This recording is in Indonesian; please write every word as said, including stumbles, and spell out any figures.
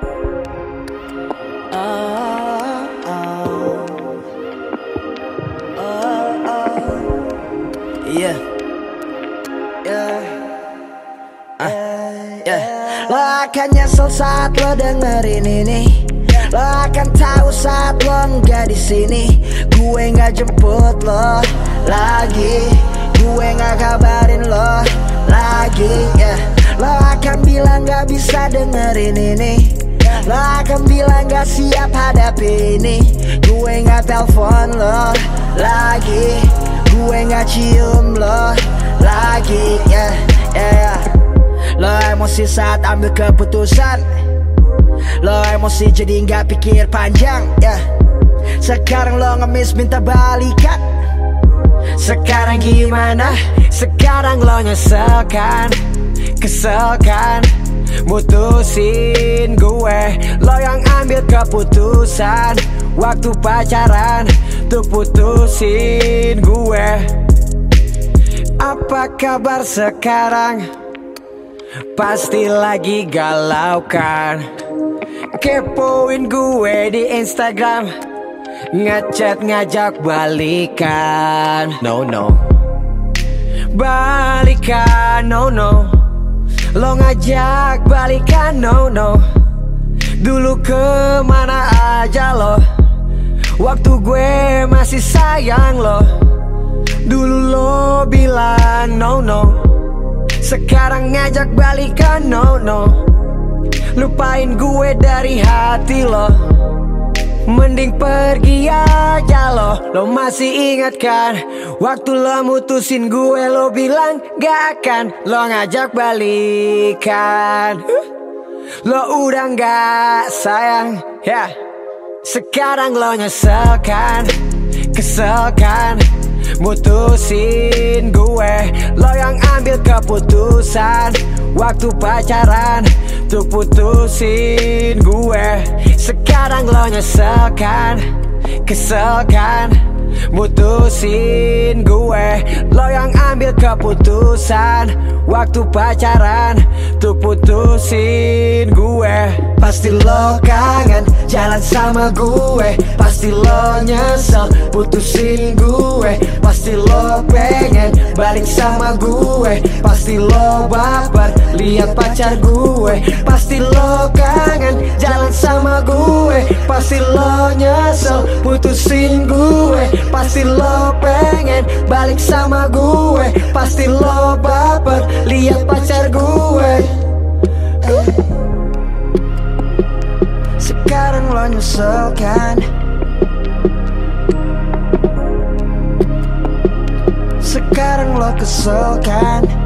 Oh, oh. Oh, oh. Yeah. Yeah. Ah, yeah. Lo akan nyesel saat lo dengerin ini. Lo akan tahu saat lo nggak di sini. Gue nggak jemput lo lagi. Gue nggak kabarin lo lagi. Yeah. Lo akan bilang nggak bisa dengerin ini. Lo akan bilang gak siap hadapi ini. Gue gak telepon lo lagi. Gue gak cium lo lagi. Yeah, yeah, yeah. Lo emosi saat ambil keputusan. Lo emosi jadi gak pikir panjang. Yeah. Sekarang lo ngemis minta balikan. Sekarang gimana? Sekarang lo nyesel kan? Kesel kan? Mutusin gue, lo yang ambil keputusan waktu pacaran tuh putusin gue. Apa kabar sekarang? Pasti lagi galau kan? Kepoin gue di Instagram, ngechat ngajak balikan. No no, balikan no no. Lo ngajak balikan no no. Dulu kemana aja lo? Waktu gue masih sayang lo. Dulu lo bilang no no. Sekarang ngajak balikan no no. Lupain gue dari hati lo. Mending pergi aja lo. Lo masih ingat kan? Waktu lo mutusin gue lo bilang gak akan. Lo ngajak balikan. Lo udah gak sayang ya. Sekarang lo nyesel kan? Kesel kan? Mutusin gue. Lo yang ambil keputusan waktu pacaran tuh putusin gue. Sekarang lo nyesel kan? Kesel kan? Mutusin gue. Lo yang ambil keputusan waktu pacaran tuh putusin gue. Pasti lo kangen jalan sama gue. Pasti lo nyesel putusin gue. Pasti lo pengen balik sama gue. Pasti lo baper lihat pacar gue. Pasti lo kangen jalan sama gue. Pasti lo nyesel putusin gue. Pasti lo pengen balik sama gue. Pasti lo baper lihat pacar gue. Sekarang lo nyesel kan? Sekarang lo kesel kan?